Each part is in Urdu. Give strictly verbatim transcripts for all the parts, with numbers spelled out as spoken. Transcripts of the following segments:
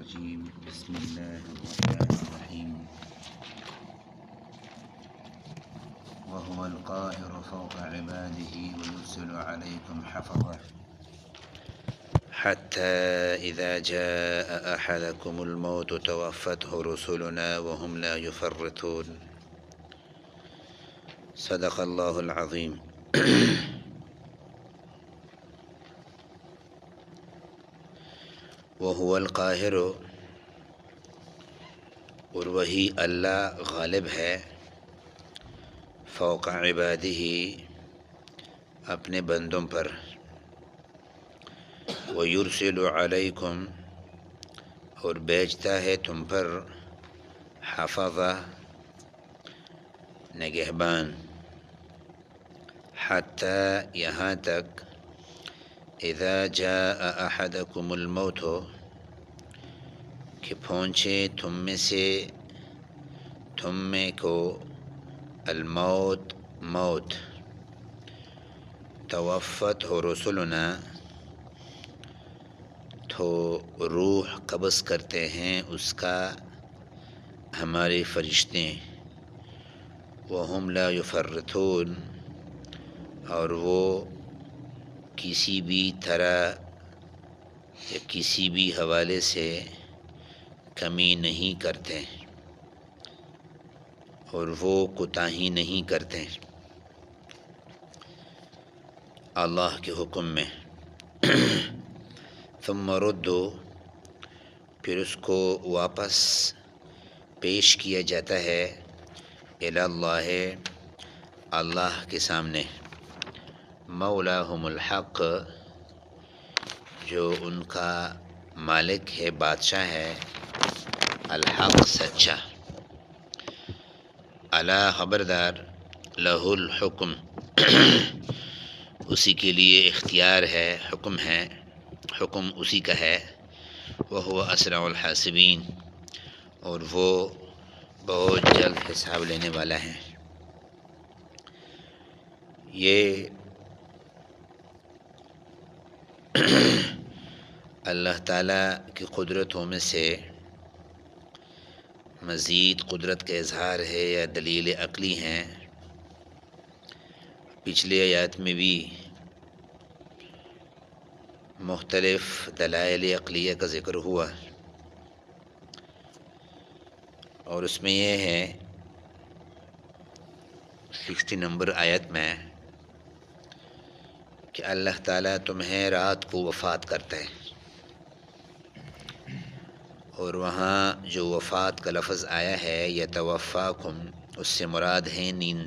الرجيم بسم الله الرحمن الرحيم وهو القاهر فوق عباده ويرسل عليكم حفظه حتى إذا جاء أحدكم الموت توفته رسلنا وهم لا يفرطون صدق الله العظيم. وهو القاہر، اور وہی اللہ غالب ہے، فوق عبادہ، اپنے بندوں پر، ویرسل علیکم، اور بھیجتا ہے تم پر، حفظہ، نگہبان، حتی، یہاں تک، اذا جاء احدکم الموت، کہ پہنچے تم میں سے، تم میں کو، الموت، موت، توفت ہو رسلنا، تو روح قبض کرتے ہیں اس کا ہمارے فرشتے، وہم لا یفرطون، اور وہ کسی بھی طرح یا کسی بھی حوالے سے کمی نہیں کرتے، اور وہ کوتاہی نہیں کرتے اللہ کے حکم میں۔ ثم ردو، پھر اس کو واپس پیش کیا جاتا ہے، الی اللہ، اللہ کے سامنے، مولاہم الحق، جو ان کا مالک ہے، بادشاہ ہے، الحق، سچا، الا، خبردار، لہ الحکم، اسی کے لیے اختیار ہے، حکم ہے، حکم اسی کا ہے، وہو اسرع الحاسبین، اور وہ بہت جلد حساب لینے والا ہے۔ یہ اللہ تعالیٰ کی قدرتوں میں سے مزید قدرت کا اظہار ہے یا دلیل عقلی ہیں۔ پچھلے آیات میں بھی مختلف دلائل عقلیہ کا ذکر ہوا، اور اس میں یہ ہے سکسٹی نمبر آیت میں کہ اللہ تعالیٰ تمہیں رات کو وفات کرتا ہے، اور وہاں جو وفات کا لفظ آیا ہے یتوفاکم، اس سے مراد ہے نیند،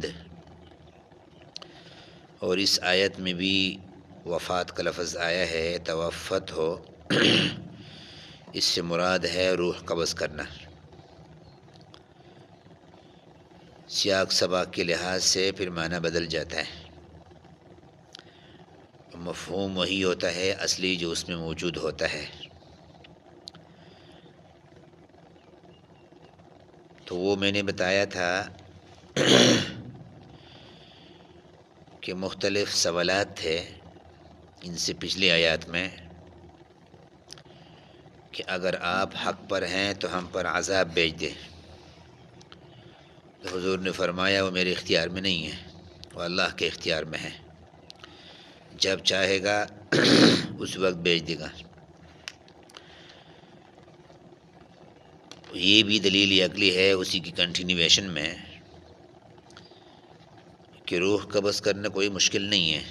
اور اس آیت میں بھی وفات کا لفظ آیا ہے توفت ہو، اس سے مراد ہے روح قبض کرنا۔ سیاق سباق کے لحاظ سے پھر معنی بدل جاتا ہے، مفہوم وہی ہوتا ہے اصلی جو اس میں موجود ہوتا ہے۔ تو وہ میں نے بتایا تھا کہ مختلف سوالات تھے ان سے پچھلی آیات میں، کہ اگر آپ حق پر ہیں تو ہم پر عذاب بھیج دیں، تو حضور نے فرمایا وہ میرے اختیار میں نہیں ہے، وہ اللہ کے اختیار میں ہے، جب چاہے گا اس وقت بھیج دے گا۔ یہ بھی دلیل عقلی ہے اسی کی کنٹینیویشن میں، کہ روح قبض کرنا کوئی مشکل نہیں ہے،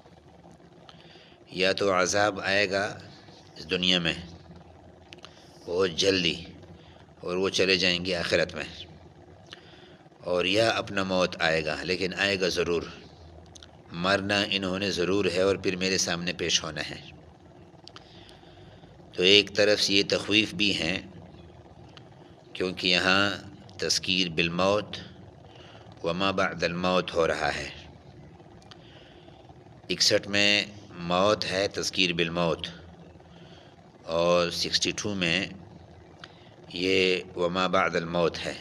یا تو عذاب آئے گا اس دنیا میں بہت جلدی، اور وہ چلے جائیں گے آخرت میں، اور یا اپنا موت آئے گا، لیکن آئے گا ضرور، مرنا انہوں نے ضرور ہے اور پھر میرے سامنے پیش ہونا ہے۔ تو ایک طرف سے یہ تخویف بھی ہیں، کیونکہ یہاں تذکیر بالموت وما بعد الموت ہو رہا ہے، اکسٹھ میں موت ہے، تذکیر بالموت، اور سکسٹی ٹو میں یہ وما بعد الموت ہے۔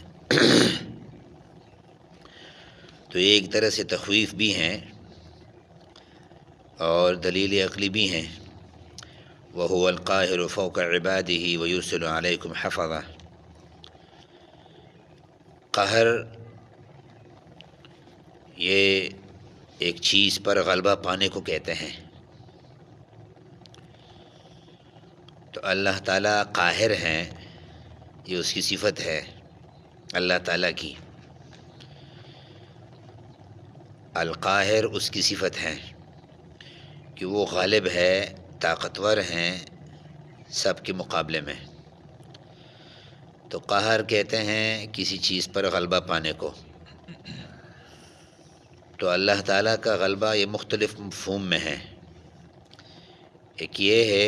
تو ایک طرح سے تخویف بھی ہیں اور دلیل عقلی بھی ہیں، وهو القاهر فوق عباده ويرسل عليكم حفظا. قہر یہ ایک چیز پر غلبہ پانے کو کہتے ہیں. تو اللہ تعالیٰ قاہر ہیں، یہ اس کی صفت ہے اللہ تعالیٰ کی. القاہر اس کی صفت ہے کہ وہ غالب ہے، طاقتور ہیں سب کے مقابلے میں. تو قہر کہتے ہیں کسی چیز پر غلبہ پانے کو. تو اللہ تعالیٰ کا غلبہ یہ مختلف مفہوم میں ہے. ایک یہ ہے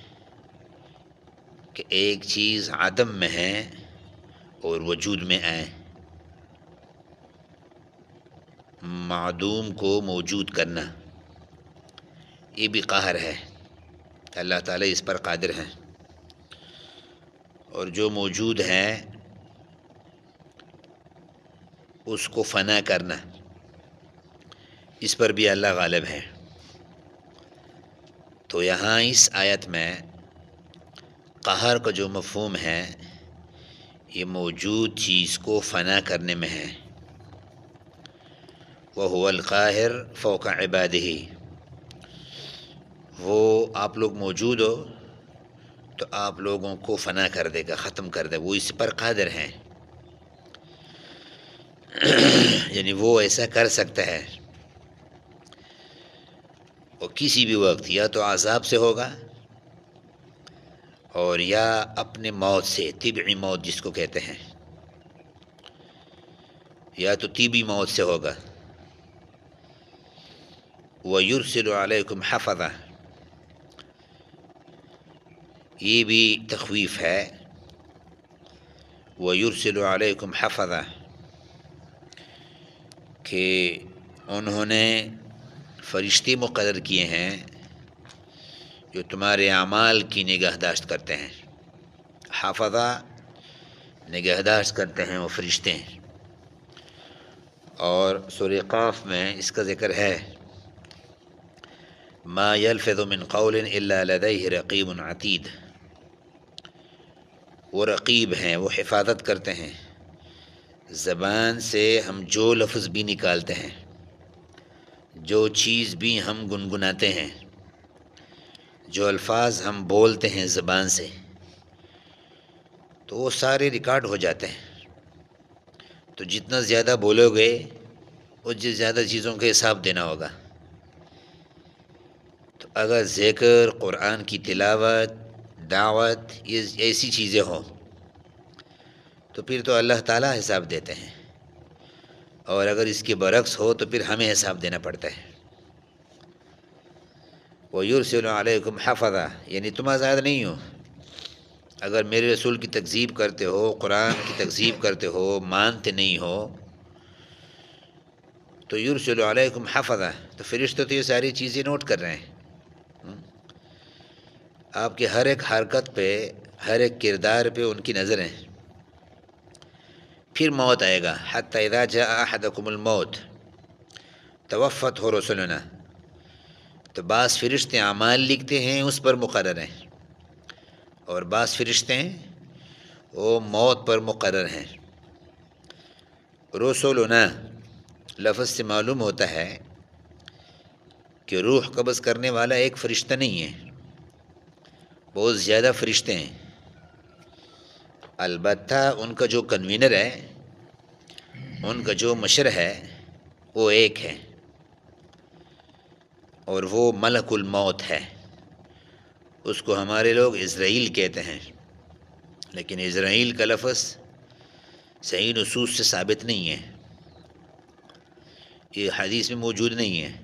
کہ ایک چیز عدم میں ہے اور وجود میں آئے، معدوم کو موجود کرنا، یہ بھی قہر ہے. اللہ تعالیٰ اس پر قادر ہیں. اور جو موجود ہیں اس کو فنا کرنا، اس پر بھی اللہ غالب ہے. تو یہاں اس آیت میں قہر کا جو مفہوم ہے یہ موجود چیز کو فنا کرنے میں ہے. وَهُوَ الْقَاهِرُ فَوْقَ عِبَادِهِ. وہ آپ لوگ موجود ہو تو آپ لوگوں کو فنا کر دے گا، ختم کر دے. وہ اس پر قادر ہیں، یعنی وہ ایسا کر سکتا ہے. وہ کسی بھی وقت یا تو عذاب سے ہوگا اور یا اپنے موت سے، طبعی موت جس کو کہتے ہیں، یا تو طبعی موت سے ہوگا. وَيُرْسِلُ عَلَيْكُمْ حَفَظًا. یہ بھی تخویف ہے. وَيُرْسِلُ عَلَيْكُمْ حَفَظًا کہ انہوں نے فرشتے مقرر کیے ہیں جو تمہارے اعمال کی نگہداشت کرتے ہیں. حافظہ نگہداشت کرتے ہیں وہ فرشتے ہیں. اور سورہ قاف میں اس کا ذکر ہے، ما يلفظ من قول الا لديه رقیب عتید. وہ رقیب ہیں، وہ حفاظت کرتے ہیں زبان سے ہم جو لفظ بھی نکالتے ہیں، جو چیز بھی ہم گنگناتے ہیں، جو الفاظ ہم بولتے ہیں زبان سے، تو وہ سارے ریکارڈ ہو جاتے ہیں. تو جتنا زیادہ بولو گے اتنی زیادہ چیزوں کا حساب دینا ہوگا. تو اگر ذکر، قرآن کی تلاوت، دعوت، یہ ایسی چیزیں ہوں تو پھر تو اللہ تعالیٰ حساب دیتے ہیں. اور اگر اس کے برعکس ہو تو پھر ہمیں حساب دینا پڑتا ہے. وَيُرْسِلُ عَلَيْكُمْ حَفَظًا یعنی تم آزاد نہیں ہو. اگر میرے رسول کی تکذیب کرتے ہو، قرآن کی تکذیب کرتے ہو، مانتے نہیں ہو، تو یرسل علیکم حفظا، تو فرشتے تو یہ ساری چیزیں نوٹ کر رہے ہیں. آپ کے ہر ایک حرکت پہ، ہر ایک کردار پہ ان کی نظر ہے. پھر موت آئے گا. حتی اذا جاء احدکم الموت توفته رسلنا. تو بعض فرشتے اعمال لکھتے ہیں، اس پر مقرر ہیں، اور بعض فرشتے ہیں وہ موت پر مقرر ہیں. رسولنا لفظ سے معلوم ہوتا ہے کہ روح قبض کرنے والا ایک فرشتہ نہیں ہے، بہت زیادہ فرشتے ہیں. البتہ ان کا جو کنوینر ہے، ان کا جو مشر ہے، وہ ایک ہے، اور وہ ملک الموت ہے. اس کو ہمارے لوگ اسرائیل کہتے ہیں، لیکن اسرائیل کا لفظ صحیح نصوص سے ثابت نہیں ہے، یہ حدیث میں موجود نہیں ہے.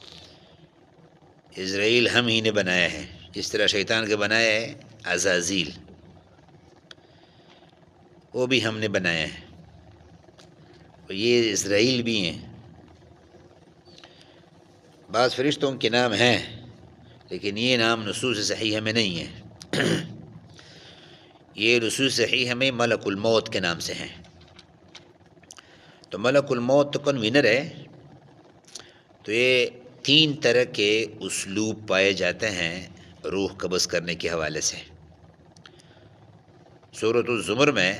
اسرائیل ہم ہی نے بنایا ہے، جس طرح شیطان کے بنایا ہے عزازیل، وہ بھی ہم نے بنایا ہے. یہ اسرائیل بھی ہیں. بعض فرشتوں کے نام ہیں لیکن یہ نام نصوص صحیح میں نہیں ہے. یہ نصوص صحیح میں ملک الموت کے نام سے ہیں. تو ملک الموت تو کنوینر ہے. تو یہ تین طرح کے اسلوب پائے جاتے ہیں روح قبض کرنے کے حوالے سے۔ سورۃ الزمر میں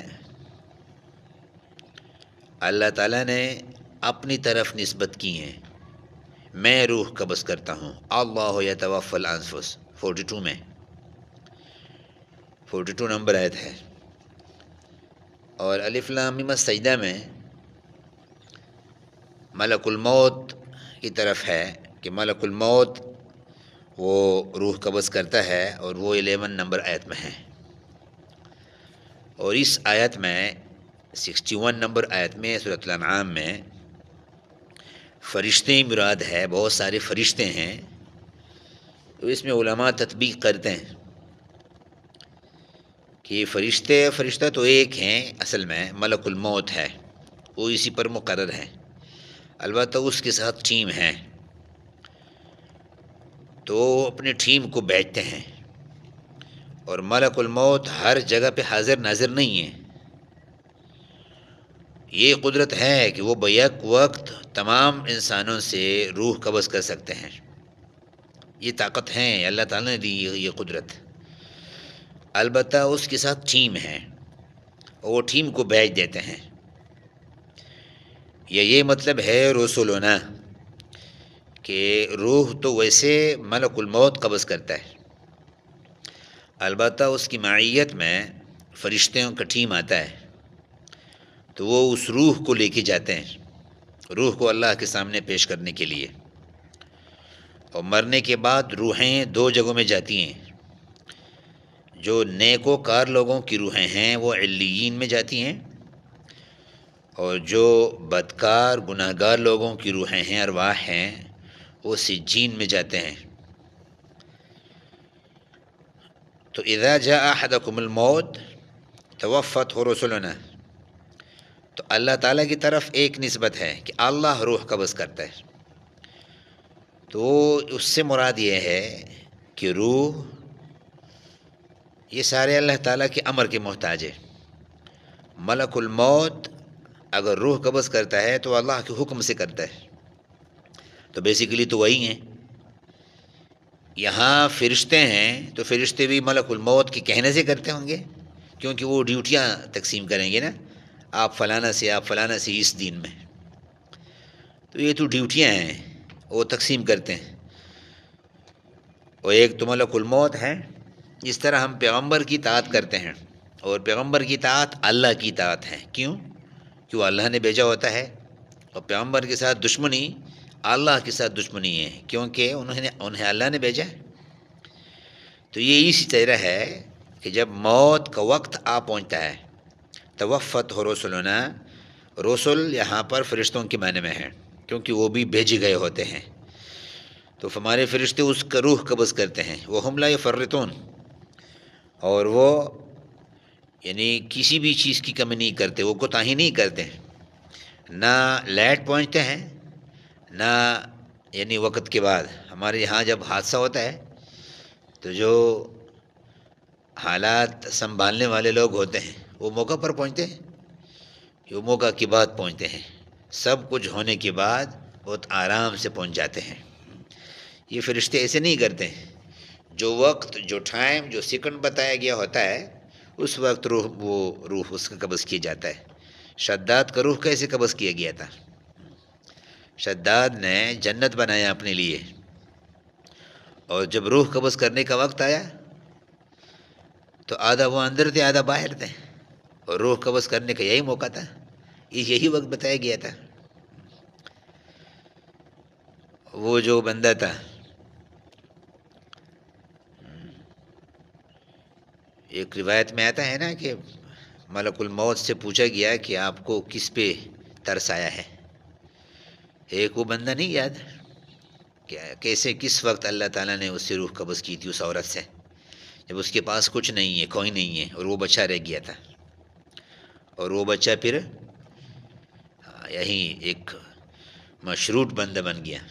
اللہ تعالیٰ نے اپنی طرف نسبت کی ہیں، میں روح قبض کرتا ہوں، اللہ یتوفی الانفس، فورٹی ٹو میں، فورٹی ٹو نمبر آیت ہے۔ اور الف لام میم السجدہ میں ملک الموت کی طرف ہے کہ ملک الموت وہ روح قبض کرتا ہے، اور وہ الیون نمبر آیت میں ہے۔ اور اس آیت میں سکسٹی ون نمبر آیت میں سورۃ الانعام میں فرشتے مراد ہے، بہت سارے فرشتے ہیں۔ تو اس میں علماء تطبیق کرتے ہیں کہ فرشتے فرشتہ تو ایک ہیں، اصل میں ملک الموت ہے، وہ اسی پر مقرر ہے، البتہ اس کے ساتھ ٹیم ہے، تو اپنے ٹیم کو بیچتے ہیں۔ اور ملک الموت ہر جگہ پہ حاضر ناظر نہیں ہے، یہ قدرت ہے کہ وہ بیک وقت تمام انسانوں سے روح قبض کر سکتے ہیں، یہ طاقت ہے، اللہ تعالیٰ نے دی یہ قدرت، البتہ اس کے ساتھ ٹیم ہے، اور وہ ٹیم کو بیچ دیتے ہیں۔ یہ یہ مطلب ہے رسولنا کہ روح تو ویسے ملک الموت قبض کرتا ہے، البتہ اس کی معیت میں فرشتوں کا ٹیم آتا ہے، تو وہ اس روح کو لے کے جاتے ہیں، روح کو اللہ کے سامنے پیش کرنے کے لیے۔ اور مرنے کے بعد روحیں دو جگہوں میں جاتی ہیں، جو نیک و کار لوگوں کی روحیں ہیں وہ علیین میں جاتی ہیں، اور جو بدکار گناہ گار لوگوں کی روحیں ہیں، ارواح ہیں، وہ سجین میں جاتے ہیں۔ تو اذا جاء احدکم الموت توفته رسلنا، تو اللہ تعالیٰ کی طرف ایک نسبت ہے کہ اللہ روح قبض کرتا ہے، تو اس سے مراد یہ ہے کہ روح یہ سارے اللہ تعالیٰ کے امر کے محتاج ہے۔ ملک الموت اگر روح قبض کرتا ہے تو اللہ کے حکم سے کرتا ہے، تو بیسیکلی تو وہی ہیں۔ یہاں فرشتے ہیں تو فرشتے بھی ملک الموت کے کہنے سے کرتے ہوں گے، کیونکہ وہ ڈیوٹیاں تقسیم کریں گے نا، آپ فلانا سے آپ فلانا سے اس دن میں، تو یہ تو ڈیوٹیاں ہیں، وہ تقسیم کرتے ہیں۔ اور ایک تو ملک الموت ہے، اس طرح ہم پیغمبر کی اطاعت کرتے ہیں، اور پیغمبر کی اطاعت اللہ کی اطاعت ہے، کیوں؟ کیوں اللہ نے بھیجا ہوتا ہے، اور پیغمبر کے ساتھ دشمنی اللہ کے ساتھ دشمنی ہے، کیونکہ انہوں نے انہیں اللہ نے بھیجا ہے۔ تو یہ اسی طرح ہے کہ جب موت کا وقت آ پہنچتا ہے، توفت ہو رسولنا، رسول یہاں پر فرشتوں کے معنی میں ہے، کیونکہ وہ بھی بھیجے گئے ہوتے ہیں، تو ہمارے فرشتے اس کا روح قبض کرتے ہیں، وہ ہم لا یفرطون، اور وہ یعنی کسی بھی چیز کی کمی نہیں کرتے، وہ کوتاہی نہیں کرتے، نہ لیٹ پہنچتے ہیں، نہ یعنی وقت کے بعد۔ ہمارے یہاں جب حادثہ ہوتا ہے تو جو حالات سنبھالنے والے لوگ ہوتے ہیں وہ موقع پر پہنچتے ہیں، وہ موقع کے بعد پہنچتے ہیں، سب کچھ ہونے کے بعد بہت آرام سے پہنچ جاتے ہیں۔ یہ فرشتے ایسے نہیں کرتے، جو وقت، جو ٹائم، جو سیکنڈ بتایا گیا ہوتا ہے اس وقت روح وہ روح اس کا قبض کیا جاتا ہے۔ شداد کا روح کیسے قبض کیا گیا تھا؟ شداد نے جنت بنایا اپنے لیے، اور جب روح قبض کرنے کا وقت آیا تو آدھا وہ اندر تھے آدھا باہر تھے، اور روح قبض کرنے کا یہی موقع تھا، یہی وقت بتایا گیا تھا۔ وہ جو بندہ تھا، ایک روایت میں آتا ہے نا کہ ملک الموت سے پوچھا گیا کہ آپ کو کس پہ ترس آیا ہے، ایک وہ بندہ نہیں یاد کہ کیسے کس وقت اللہ تعالیٰ نے اس سے روح قبض کی تھی، اس عورت سے، جب اس کے پاس کچھ نہیں ہے، کوئی نہیں ہے، اور وہ بچہ رہ گیا تھا، اور وہ بچہ پھر یہی ایک مشروط بندہ بن گیا۔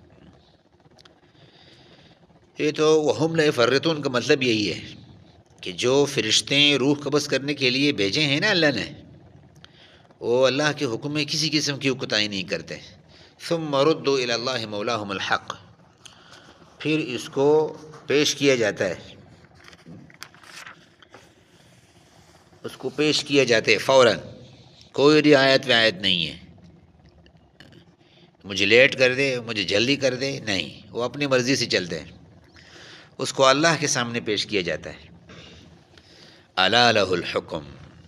یہ تو وہم لا یفرطون کا مطلب یہی ہے کہ جو فرشتے روح قبض کرنے کے لیے بھیجے ہیں نا اللہ نے، وہ اللہ کے حکم میں کسی قسم کی کوتاہی نہیں کرتے۔ ثم ردوا الی اللہ مولاہم الحق، پھر اس کو پیش کیا جاتا ہے، اس کو پیش کیا جاتا ہے فوراً، کوئی رعایت وعایت نہیں ہے، مجھے لیٹ کر دے، مجھے جلدی کر دے، نہیں، وہ اپنی مرضی سے چلتے ہیں، اس کو اللہ کے سامنے پیش کیا جاتا ہے۔ الا لہ الحکم،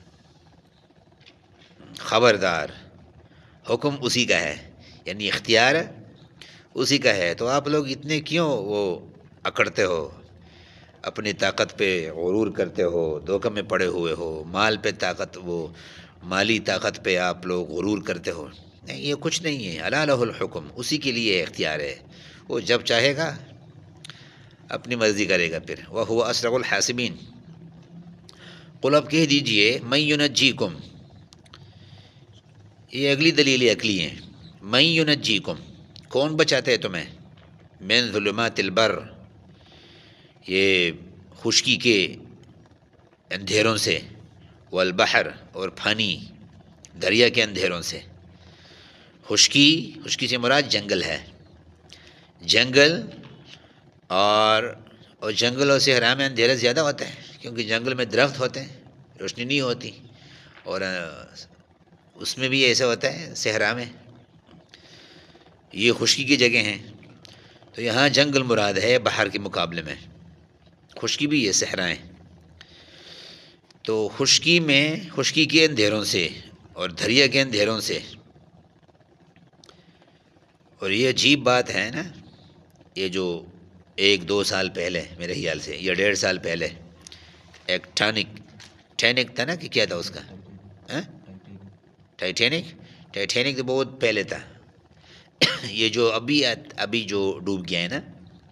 خبردار، حکم اسی کا ہے، یعنی اختیار اسی کا ہے، تو آپ لوگ اتنے کیوں وہ اکڑتے ہو، اپنی طاقت پہ غرور کرتے ہو، دھوکے میں پڑے ہوئے ہو، مال پہ طاقت، وہ مالی طاقت پہ آپ لوگ غرور کرتے ہو، نہیں، یہ کچھ نہیں ہے، الا لہ الحکم، اسی کے لیے اختیار ہے، وہ جب چاہے گا اپنی مرضی کرے گا، پھر وَهُوَ أَسْرَعُ الْحَاسِبِينَ۔ قل اب کہہ دیجئے مَن يُنَجِّيكُم، یہ اگلی دلیل عقلی ہے، مَن يُنَجِّيكُم، کون بچاتے ہے تمہیں، مِن ظُلُمَاتِ الْبَرِّ، یہ خشکی کے اندھیروں سے، والبحر، اور پھانی دریا کے اندھیروں سے، خشکی، خشکی سے مراد جنگل ہے، جنگل اور اور جنگلوں سے صحرا میں اندھیرا زیادہ ہوتا ہے، کیونکہ جنگل میں درخت ہوتے ہیں، روشنی نہیں ہوتی، اور اس میں بھی ایسا ہوتا ہے صحرا میں، یہ خشکی کی جگہ ہیں، تو یہاں جنگل مراد ہے باہر کے مقابلے میں، خشکی بھی ہے صحرائیں، تو خشکی میں، خشکی کے اندھیروں سے اور دریا کے اندھیروں سے، اور یہ عجیب بات ہے نا، یہ جو ایک دو سال پہلے میرے خیال سے یا ڈیڑھ سال پہلے ایک ٹانک ٹینک تھا نا، کہ کیا تھا اس کا، ٹائٹینک، ٹائٹینک تو بہت پہلے تھا، یہ جو ابھی ابھی جو ڈوب گیا ہے نا،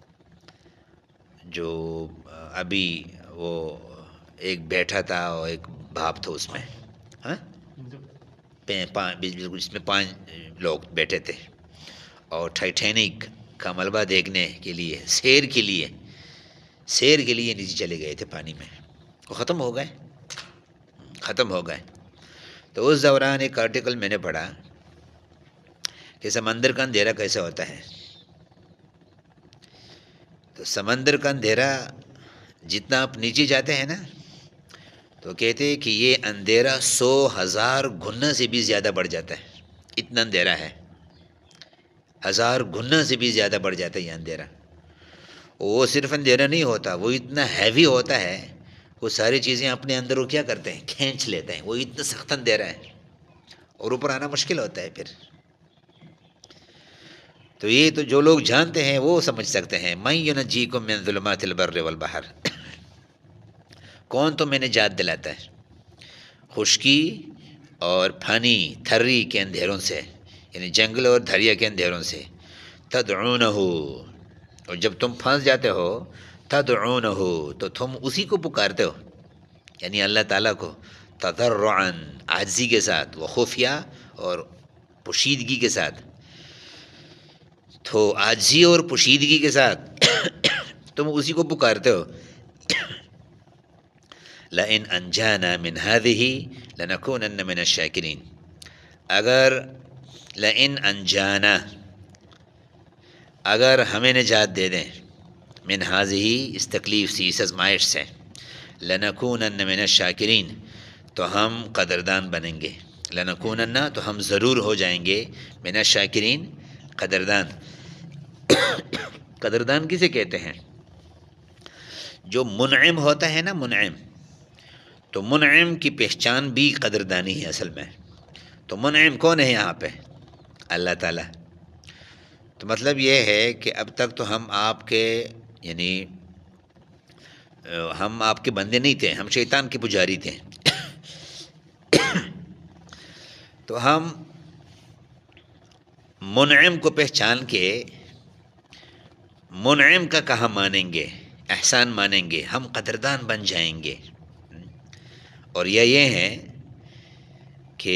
جو ابھی وہ ایک بیٹھا تھا اور ایک بھاپ تھا اس میں، ہاں، اس میں پانچ لوگ بیٹھے تھے، اور ٹائٹینک کا ملبہ دیکھنے کے لیے، سیر کے لیے، سیر کے لیے نیچے چلے گئے تھے پانی میں، وہ ختم ہو گئے، ختم ہو گئے۔ تو اس دوران ایک آرٹیکل میں نے پڑھا کہ سمندر کا اندھیرا کیسے ہوتا ہے، تو سمندر کا اندھیرا جتنا آپ نیچے جاتے ہیں نا، تو کہتے ہیں کہ یہ اندھیرا سو ہزار گنا سے بھی زیادہ بڑھ جاتا ہے، اتنا اندھیرا ہے، ہزار گنا سے بھی زیادہ بڑھ جاتا ہے یہ اندھیرا، وہ صرف اندھیرا نہیں ہوتا، وہ اتنا ہیوی ہوتا ہے، وہ ساری چیزیں اپنے اندر وہ کیا کرتے ہیں، کھینچ لیتے ہیں، وہ اتنا سخت اندھیرا ہے، اور اوپر آنا مشکل ہوتا ہے پھر، تو یہ تو جو لوگ جانتے ہیں وہ سمجھ سکتے ہیں، مَن يُنَجِّيكُم مِّن ظُلُمَاتِ الْبَرِّ وَالْبَحْرِ، کون تمہیں نجات دلاتا ہے خشکی اور پھانی تھری کے اندھیروں سے، یعنی جنگل اور دریا کے اندھیروں سے، تدعونہ، اور جب تم پھنس جاتے ہو، تدعونہ، تو تم اسی کو پکارتے ہو، یعنی اللہ تعالیٰ کو، تضرعا، عاجزی کے ساتھ، و خفیہ، اور پوشیدگی کے ساتھ، تو عاجزی اور پوشیدگی کے ساتھ تم اسی کو پکارتے ہو، لئن انجانا من هذه لنكونن من الشاکرین، اگر لئن انجانا، اگر ہمیں نجات دے دیں، من هذه، اس تکلیف سے، اس ازمائش سے، لنکونن من الشاکرین، تو ہم قدردان بنیں گے، لنکونن، تو ہم ضرور ہو جائیں گے، من الشاکرین، قدردان، قدردان کسے کہتے ہیں، جو منعم ہوتا ہے نا، منعم، تو منعم کی پہچان بھی قدردانی ہے اصل میں، تو منعم کون ہے یہاں پہ، اللہ تعالیٰ، تو مطلب یہ ہے کہ اب تک تو ہم آپ کے، یعنی ہم آپ کے بندے نہیں تھے، ہم شیطان کے پجاری تھے، تو ہم منعم کو پہچان کے منعم کا کہاں مانیں گے، احسان مانیں گے، ہم قدردان بن جائیں گے، اور یہ یہ ہے کہ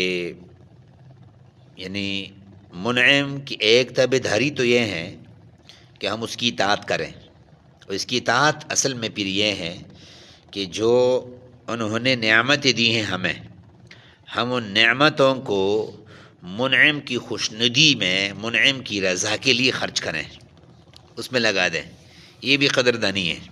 یعنی منعم کی ایک تابع داری تو یہ ہے کہ ہم اس کی اطاعت کریں، اور اس کی اطاعت اصل میں پھر یہ ہے کہ جو انہوں نے نعمتیں دی ہیں ہمیں، ہم ان نعمتوں کو منعم کی خوشندی میں، منعم کی رضا کے لیے خرچ کریں، اس میں لگا دیں، یہ بھی قدردانی ہے۔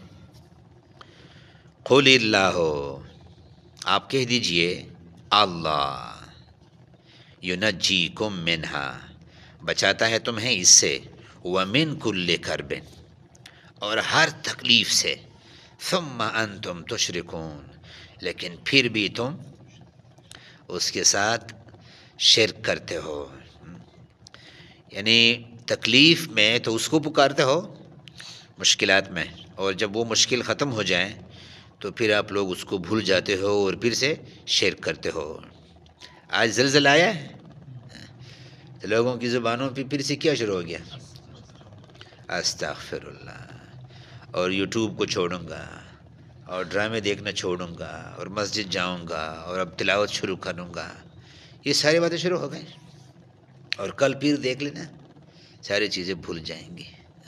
قل اللہ، آپ کہہ دیجئے اللہ، ینجیکم منہا، بچاتا ہے تمہیں اس سے، ومن کل کرب، اور ہر تکلیف سے، ثم انتم تشرکون، لیکن پھر بھی تم اس کے ساتھ شرک کرتے ہو۔ یعنی تکلیف میں تو اس کو پکارتے ہو مشکلات میں، اور جب وہ مشکل ختم ہو جائیں تو پھر آپ لوگ اس کو بھول جاتے ہو اور پھر سے شرک کرتے ہو۔ آج زلزلہ آیا ہے تو لوگوں کی زبانوں پہ پھر سے کیا شروع ہو گیا؟ استغفر اللہ، اور یوٹیوب کو چھوڑوں گا، اور ڈرامے دیکھنا چھوڑوں گا، اور مسجد جاؤں گا، اور اب تلاوت شروع کروں گا، یہ ساری باتیں شروع ہو گئیں، اور کل پھر دیکھ لینا ساری چیزیں بھول جائیں گی۔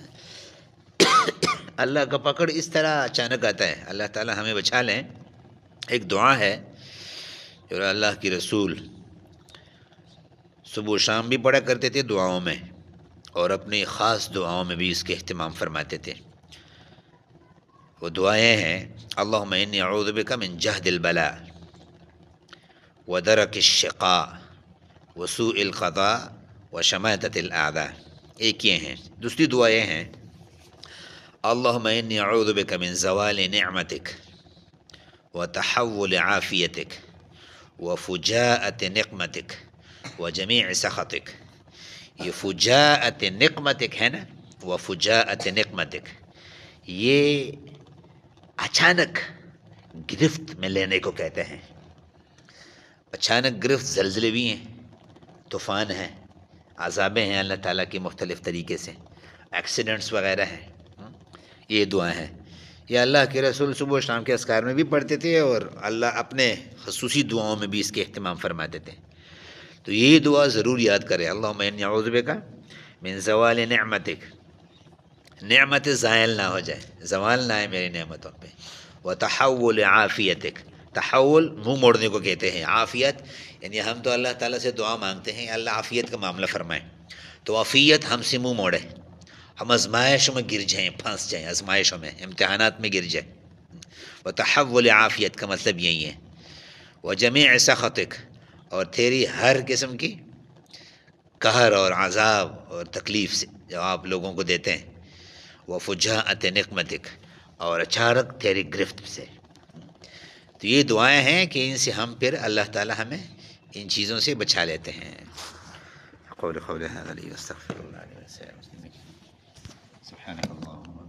اللہ کا پکڑ اس طرح اچانک آتا ہے۔ اللہ تعالی ہمیں بچا لیں۔ ایک دعا ہے جو اللہ کی رسول صبح و شام بھی پڑھا کرتے تھے دعاؤں میں، اور اپنی خاص دعاؤں میں بھی اس کے اہتمام فرماتے تھے۔ وہ دعائیں ہیں: اللہم انی اعوذ بک من جہد البلاء ودرک الشقاء وسوء القضاء وشماتۃ الاعداء۔ ایک یہ ہیں۔ دوسری دعائیں ہیں: اللہم انی اعوذ بک من زوال نعمتک وتحول عافیتک وفجاءۃ نقمتک وجمیع سخطک۔ یہ فجاءۃ نقمتک ہے نا، وفجاءۃ نقمتک، یہ اچانک گرفت میں لینے کو کہتے ہیں۔ اچانک گرفت زلزلے بھی ہیں، طوفان ہیں، عذابیں ہیں اللہ تعالیٰ کی مختلف طریقے سے، ایکسیڈنٹس وغیرہ ہیں۔ یہ دعائیں ہیں، یہ اللہ کے رسول صبح و شام کے اذکار میں بھی پڑھتے تھے، اور اللہ اپنے خصوصی دعاؤں میں بھی اس کے اہتمام فرماتے تھے۔ تو یہ دعا ضرور یاد کریں: اللہم انی اعوذ بک من زوال نعمتک، نعمت زائل نہ ہو جائے، زوال نہ آئے میری نعمتوں پہ، وتحول عافیتک، تحول منہ موڑنے کو کہتے ہیں، عافیت یعنی ہم تو اللہ تعالیٰ سے دعا مانگتے ہیں اللہ عافیت کا معاملہ فرمائے، تو عافیت ہم سے منہ موڑے، ہم آزمائشوں میں گر جائیں، پھنس جائیں، آزمائشوں میں، امتحانات میں گر جائیں۔ وتحول عافیت کا مطلب یہی ہے۔ وجمیع سخطک، اور تیری ہر قسم کی قہر اور عذاب اور تکلیف سے جو آپ لوگوں کو دیتے ہیں۔ وفجاءۃ نقمتک، اور اچانک تیری گرفت سے۔ تو یہ دعائیں ہیں کہ ان سے ہم پھر اللہ تعالی ہمیں ان چیزوں سے بچا لیتے ہیں۔ قول قول هذا لي واستغفر الله لي ولسائر المسلمين سبحانك اللهم